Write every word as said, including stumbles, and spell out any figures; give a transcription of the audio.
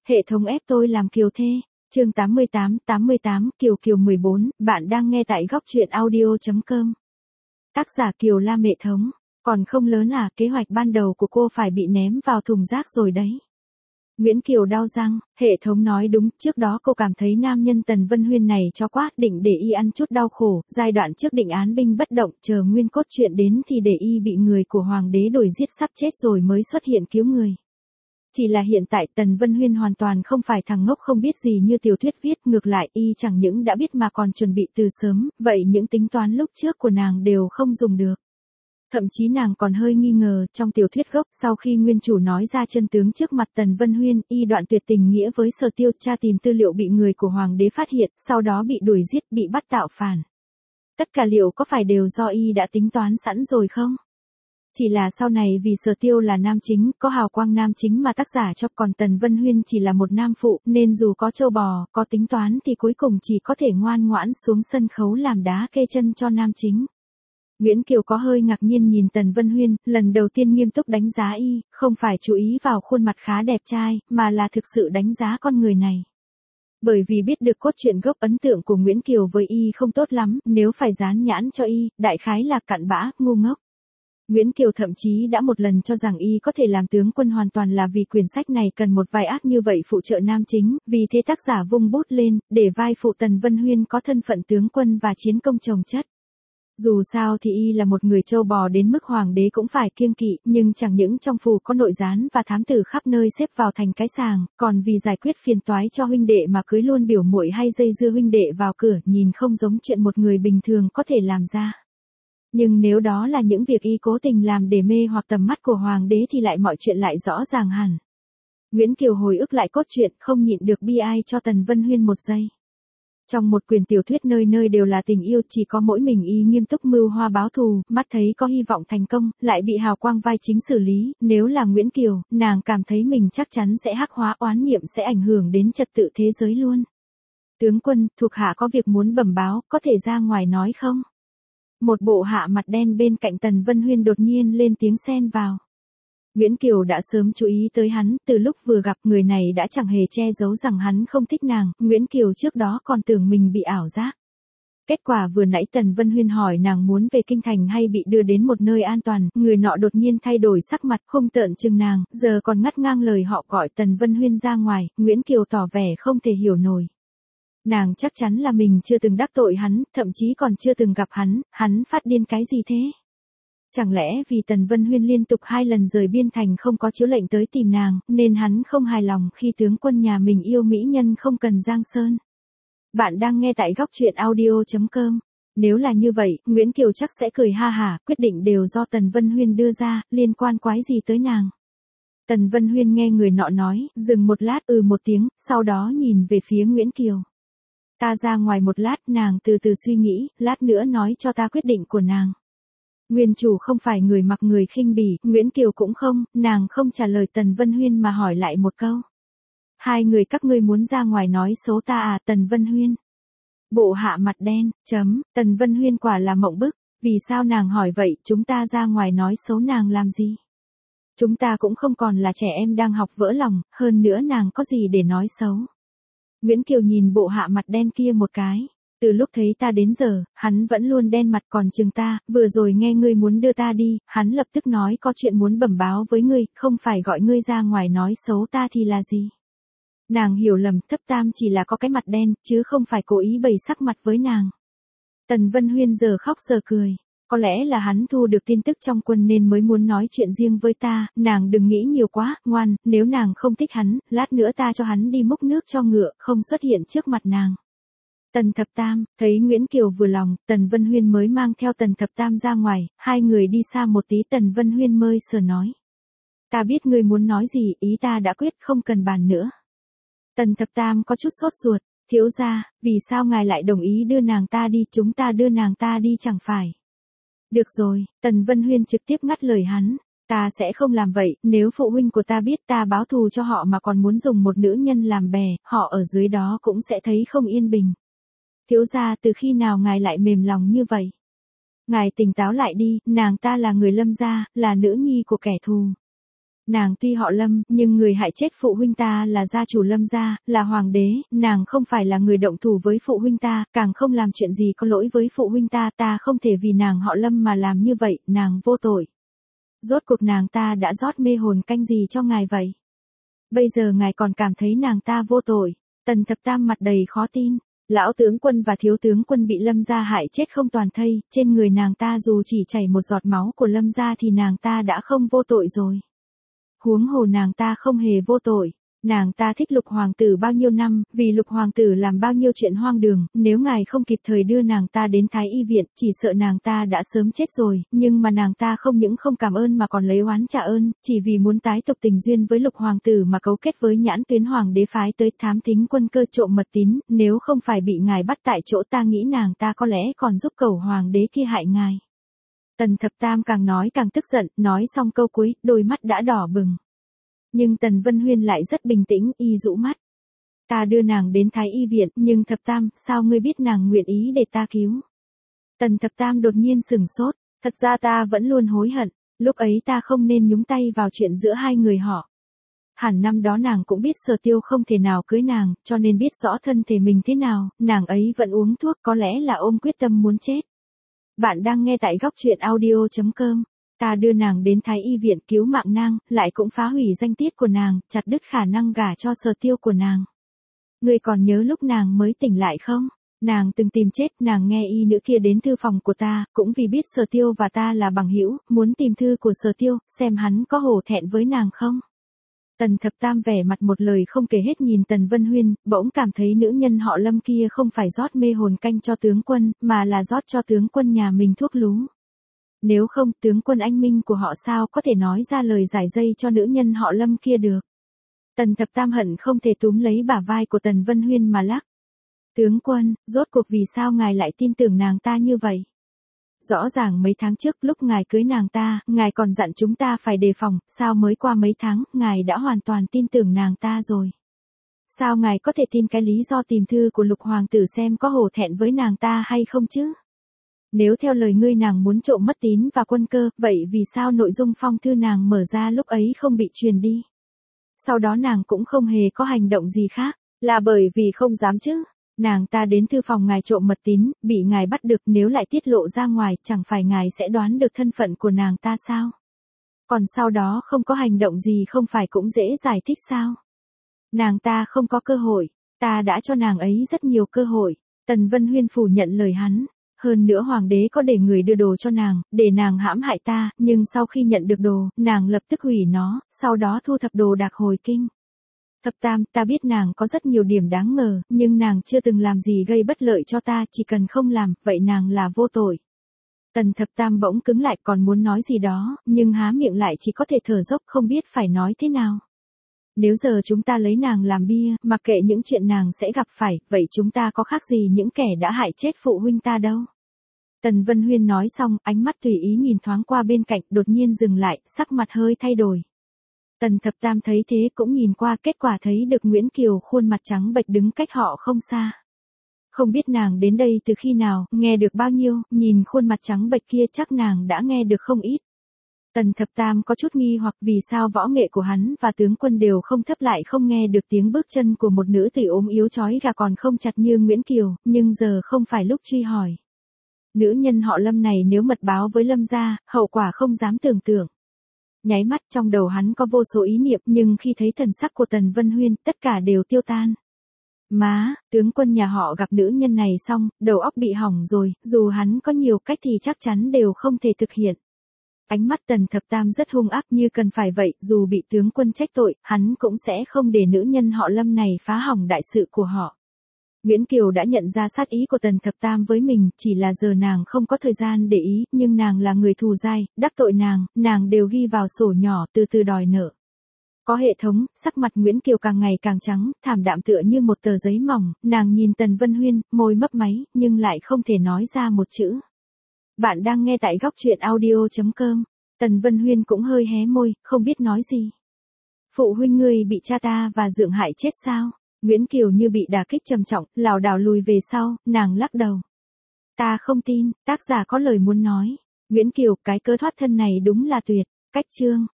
Hệ thống ép tôi làm Kiều thê. Chương tám mươi tám, tám mươi tám, Kiều Kiều mười bốn, bạn đang nghe tại góc truyện audio chấm com. Tác giả Kiều La Mệ Thống. Còn không lớn à, kế hoạch ban đầu của cô phải bị ném vào thùng rác rồi đấy. Nguyễn Kiều đau răng, hệ thống nói đúng, trước đó cô cảm thấy nam nhân Tần Vân Huyên này cho quá, định để y ăn chút đau khổ, giai đoạn trước định án binh bất động, chờ nguyên cốt truyện đến thì để y bị người của hoàng đế đuổi giết sắp chết rồi mới xuất hiện cứu người. Chỉ là hiện tại Tần Vân Huyên hoàn toàn không phải thằng ngốc không biết gì như tiểu thuyết viết, ngược lại y chẳng những đã biết mà còn chuẩn bị từ sớm, vậy những tính toán lúc trước của nàng đều không dùng được. Thậm chí nàng còn hơi nghi ngờ, trong tiểu thuyết gốc, sau khi nguyên chủ nói ra chân tướng trước mặt Tần Vân Huyên, y đoạn tuyệt tình nghĩa với Sở Tiêu, tra tìm tư liệu bị người của hoàng đế phát hiện, sau đó bị đuổi giết, bị bắt tạo phản. Tất cả liệu có phải đều do y đã tính toán sẵn rồi không? Chỉ là sau này vì Sở Tiêu là nam chính, có hào quang nam chính mà tác giả cho, còn Tần Vân Huyên chỉ là một nam phụ, nên dù có châu bò, có tính toán thì cuối cùng chỉ có thể ngoan ngoãn xuống sân khấu làm đá kê chân cho nam chính. Nguyễn Kiều có hơi ngạc nhiên nhìn Tần Vân Huyên, lần đầu tiên nghiêm túc đánh giá y, không phải chú ý vào khuôn mặt khá đẹp trai, mà là thực sự đánh giá con người này. Bởi vì biết được cốt truyện gốc, ấn tượng của Nguyễn Kiều với y không tốt lắm, nếu phải dán nhãn cho y, đại khái là cặn bã, ngu ngốc. Nguyễn Kiều thậm chí đã một lần cho rằng y có thể làm tướng quân hoàn toàn là vì quyển sách này cần một vai ác như vậy phụ trợ nam chính, vì thế tác giả vung bút lên, để vai phụ Tần Vân Huyên có thân phận tướng quân và chiến công chồng chất. Dù sao thì y là một người châu bò đến mức hoàng đế cũng phải kiêng kỵ, nhưng chẳng những trong phù có nội gián và thám tử khắp nơi xếp vào thành cái sàng, còn vì giải quyết phiền toái cho huynh đệ mà cưới luôn biểu muội hay dây dưa huynh đệ vào cửa, nhìn không giống chuyện một người bình thường có thể làm ra. Nhưng nếu đó là những việc y cố tình làm để mê hoặc tầm mắt của hoàng đế thì lại mọi chuyện lại rõ ràng hẳn. Nguyễn Kiều hồi ức lại cốt truyện, không nhịn được bi ai cho Tần Vân Huyên một giây. Trong một quyển tiểu thuyết nơi nơi đều là tình yêu, chỉ có mỗi mình y nghiêm túc mưu hoa báo thù, mắt thấy có hy vọng thành công, lại bị hào quang vai chính xử lý, nếu là Nguyễn Kiều, nàng cảm thấy mình chắc chắn sẽ hắc hóa, oán niệm sẽ ảnh hưởng đến trật tự thế giới luôn. Tướng quân, thuộc hạ có việc muốn bẩm báo, có thể ra ngoài nói không? Một bộ hạ mặt đen bên cạnh Tần Vân Huyên đột nhiên lên tiếng xen vào. Nguyễn Kiều đã sớm chú ý tới hắn, từ lúc vừa gặp người này đã chẳng hề che giấu rằng hắn không thích nàng, Nguyễn Kiều trước đó còn tưởng mình bị ảo giác. Kết quả vừa nãy Tần Vân Huyên hỏi nàng muốn về kinh thành hay bị đưa đến một nơi an toàn, người nọ đột nhiên thay đổi sắc mặt, hung tợn chừng nàng, giờ còn ngắt ngang lời họ gọi Tần Vân Huyên ra ngoài, Nguyễn Kiều tỏ vẻ không thể hiểu nổi. Nàng chắc chắn là mình chưa từng đắc tội hắn, thậm chí còn chưa từng gặp hắn, hắn phát điên cái gì thế? Chẳng lẽ vì Tần Vân Huyên liên tục hai lần rời biên thành không có chiếu lệnh tới tìm nàng, nên hắn không hài lòng khi tướng quân nhà mình yêu mỹ nhân không cần giang sơn? Bạn đang nghe tại góc truyện audio chấm com. Nếu là như vậy, Nguyễn Kiều chắc sẽ cười ha hả, quyết định đều do Tần Vân Huyên đưa ra, liên quan quái gì tới nàng? Tần Vân Huyên nghe người nọ nói, dừng một lát ừ một tiếng, sau đó nhìn về phía Nguyễn Kiều. Ta ra ngoài một lát, nàng từ từ suy nghĩ, lát nữa nói cho ta quyết định của nàng. Nguyên chủ không phải người mặc người khinh bỉ, Nguyễn Kiều cũng không, nàng không trả lời Tần Vân Huyên mà hỏi lại một câu. Hai người các ngươi muốn ra ngoài nói xấu ta à? Tần Vân Huyên. Bộ hạ mặt đen, chấm, Tần Vân Huyên quả là mộng bức, vì sao nàng hỏi vậy, chúng ta ra ngoài nói xấu nàng làm gì? Chúng ta cũng không còn là trẻ em đang học vỡ lòng, hơn nữa nàng có gì để nói xấu? Nguyễn Kiều nhìn bộ hạ mặt đen kia một cái. Từ lúc thấy ta đến giờ, hắn vẫn luôn đen mặt, còn chừng ta, vừa rồi nghe ngươi muốn đưa ta đi, hắn lập tức nói có chuyện muốn bẩm báo với ngươi, không phải gọi ngươi ra ngoài nói xấu ta thì là gì? Nàng hiểu lầm, thấp tam chỉ là có cái mặt đen, chứ không phải cố ý bày sắc mặt với nàng. Tần Vân Huyên giờ khóc giờ cười. Có lẽ là hắn thu được tin tức trong quân nên mới muốn nói chuyện riêng với ta, nàng đừng nghĩ nhiều quá, ngoan, nếu nàng không thích hắn, lát nữa ta cho hắn đi múc nước cho ngựa, không xuất hiện trước mặt nàng. Tần Thập Tam, thấy Nguyễn Kiều vừa lòng, Tần Vân Huyên mới mang theo Tần Thập Tam ra ngoài, hai người đi xa một tí, Tần Vân Huyên mới sờ nói. Ta biết ngươi muốn nói gì, ý ta đã quyết, không cần bàn nữa. Tần Thập Tam có chút sốt ruột, thiếu gia, vì sao ngài lại đồng ý đưa nàng ta đi, chúng ta đưa nàng ta đi chẳng phải. Được rồi, Tần Vân Huyên trực tiếp ngắt lời hắn. Ta sẽ không làm vậy, nếu phụ huynh của ta biết ta báo thù cho họ mà còn muốn dùng một nữ nhân làm bè, họ ở dưới đó cũng sẽ thấy không yên bình. Thiếu gia, từ khi nào ngài lại mềm lòng như vậy? Ngài tỉnh táo lại đi, nàng ta là người Lâm gia, là nữ nhi của kẻ thù. Nàng tuy họ Lâm, nhưng người hại chết phụ huynh ta là gia chủ Lâm gia, là hoàng đế, nàng không phải là người động thủ với phụ huynh ta, càng không làm chuyện gì có lỗi với phụ huynh ta, ta không thể vì nàng họ Lâm mà làm như vậy, nàng vô tội. Rốt cuộc nàng ta đã rót mê hồn canh gì cho ngài vậy? Bây giờ ngài còn cảm thấy nàng ta vô tội. Tần Thập Tam mặt đầy khó tin. Lão tướng quân và thiếu tướng quân bị Lâm gia hại chết không toàn thây, trên người nàng ta dù chỉ chảy một giọt máu của Lâm gia thì nàng ta đã không vô tội rồi. Huống hồ nàng ta không hề vô tội. Nàng ta thích Lục hoàng tử bao nhiêu năm, vì Lục hoàng tử làm bao nhiêu chuyện hoang đường, nếu ngài không kịp thời đưa nàng ta đến Thái y viện, chỉ sợ nàng ta đã sớm chết rồi, nhưng mà nàng ta không những không cảm ơn mà còn lấy oán trả ơn, chỉ vì muốn tái tục tình duyên với Lục hoàng tử mà cấu kết với Nhãn Tuyến hoàng đế phái tới thám thính quân cơ trộm mật tín, nếu không phải bị ngài bắt tại chỗ ta nghĩ nàng ta có lẽ còn giúp cẩu hoàng đế kia hại ngài. Tần Thập Tam càng nói càng tức giận, nói xong câu cuối, đôi mắt đã đỏ bừng. Nhưng Tần Vân Huyên lại rất bình tĩnh, y rũ mắt. Ta đưa nàng đến Thái y viện, nhưng Thập Tam, sao ngươi biết nàng nguyện ý để ta cứu? Tần Thập Tam đột nhiên sửng sốt, thật ra ta vẫn luôn hối hận, lúc ấy ta không nên nhúng tay vào chuyện giữa hai người họ. Hẳn năm đó nàng cũng biết Sở Tiêu không thể nào cưới nàng, cho nên biết rõ thân thể mình thế nào, nàng ấy vẫn uống thuốc, có lẽ là ôm quyết tâm muốn chết. Bạn đang nghe tại góc truyện audio chấm com. Ta đưa nàng đến Thái y viện cứu mạng nàng, lại cũng phá hủy danh tiết của nàng, chặt đứt khả năng gả cho Sở Tiêu của nàng. Ngươi còn nhớ lúc nàng mới tỉnh lại không? Nàng từng tìm chết, nàng nghe y nữ kia đến thư phòng của ta, cũng vì biết Sở Tiêu và ta là bằng hữu, muốn tìm thư của Sở Tiêu, xem hắn có hổ thẹn với nàng không? Tần Thập Tam vẻ mặt một lời không kể hết nhìn Tần Vân Huyên, bỗng cảm thấy nữ nhân họ Lâm kia không phải rót mê hồn canh cho tướng quân, mà là rót cho tướng quân nhà mình thuốc lú. Nếu không, tướng quân anh minh của họ sao có thể nói ra lời giải dây cho nữ nhân họ Lâm kia được. Tần Thập Tam hận không thể túm lấy bả vai của Tần Vân Huyên mà lắc. Tướng quân, rốt cuộc vì sao ngài lại tin tưởng nàng ta như vậy? Rõ ràng mấy tháng trước lúc ngài cưới nàng ta, ngài còn dặn chúng ta phải đề phòng, sao mới qua mấy tháng, ngài đã hoàn toàn tin tưởng nàng ta rồi. Sao ngài có thể tin cái lý do tìm thư của Lục hoàng tử xem có hổ thẹn với nàng ta hay không chứ? Nếu theo lời ngươi nàng muốn trộm mất tín và quân cơ, vậy vì sao nội dung phong thư nàng mở ra lúc ấy không bị truyền đi? Sau đó nàng cũng không hề có hành động gì khác, là bởi vì không dám chứ? Nàng ta đến thư phòng ngài trộm mật tín, bị ngài bắt được, nếu lại tiết lộ ra ngoài, chẳng phải ngài sẽ đoán được thân phận của nàng ta sao? Còn sau đó không có hành động gì không phải cũng dễ giải thích sao? Nàng ta không có cơ hội, ta đã cho nàng ấy rất nhiều cơ hội. Tần Vân Huyên phủ nhận lời hắn. Hơn nữa hoàng đế có để người đưa đồ cho nàng, để nàng hãm hại ta, nhưng sau khi nhận được đồ, nàng lập tức hủy nó, sau đó thu thập đồ đạc hồi kinh. Thập Tam, ta biết nàng có rất nhiều điểm đáng ngờ, nhưng nàng chưa từng làm gì gây bất lợi cho ta, chỉ cần không làm, vậy nàng là vô tội. Tần Thập Tam bỗng cứng lại còn muốn nói gì đó, nhưng há miệng lại chỉ có thể thở dốc không biết phải nói thế nào. Nếu giờ chúng ta lấy nàng làm bia, mặc kệ những chuyện nàng sẽ gặp phải, vậy chúng ta có khác gì những kẻ đã hại chết phụ huynh ta đâu. Tần Vân Huyên nói xong, ánh mắt tùy ý nhìn thoáng qua bên cạnh, đột nhiên dừng lại, sắc mặt hơi thay đổi. Tần Thập Tam thấy thế cũng nhìn qua, kết quả thấy được Nguyễn Kiều khuôn mặt trắng bệch đứng cách họ không xa. Không biết nàng đến đây từ khi nào, nghe được bao nhiêu, nhìn khuôn mặt trắng bệch kia chắc nàng đã nghe được không ít. Tần Thập Tam có chút nghi hoặc vì sao võ nghệ của hắn và tướng quân đều không thấp lại không nghe được tiếng bước chân của một nữ tử ốm yếu chói gà còn không chặt như Nguyễn Kiều, nhưng giờ không phải lúc truy hỏi. Nữ nhân họ Lâm này nếu mật báo với Lâm gia, hậu quả không dám tưởng tượng. Nháy mắt trong đầu hắn có vô số ý niệm nhưng khi thấy thần sắc của Tần Vân Huyên, tất cả đều tiêu tan. Má, tướng quân nhà họ gặp nữ nhân này xong, đầu óc bị hỏng rồi, dù hắn có nhiều cách thì chắc chắn đều không thể thực hiện. Ánh mắt Tần Thập Tam rất hung ác như cần phải vậy, dù bị tướng quân trách tội, hắn cũng sẽ không để nữ nhân họ Lâm này phá hỏng đại sự của họ. Nguyễn Kiều đã nhận ra sát ý của Tần Thập Tam với mình, chỉ là giờ nàng không có thời gian để ý, nhưng nàng là người thù dai, đắc tội nàng, nàng đều ghi vào sổ nhỏ từ từ đòi nợ. Có hệ thống, sắc mặt Nguyễn Kiều càng ngày càng trắng, thảm đạm tựa như một tờ giấy mỏng, nàng nhìn Tần Vân Huyên, môi mấp máy, nhưng lại không thể nói ra một chữ. Bạn đang nghe tại góc truyện audio chấm com. Tần Vân Huyên cũng hơi hé môi, không biết nói gì. Phụ huynh ngươi bị cha ta và Dượng hại chết sao? Nguyễn Kiều như bị đả kích trầm trọng, lảo đảo lùi về sau, nàng lắc đầu. Ta không tin, tác giả có lời muốn nói. Nguyễn Kiều, cái cớ thoát thân này đúng là tuyệt. Cách chương.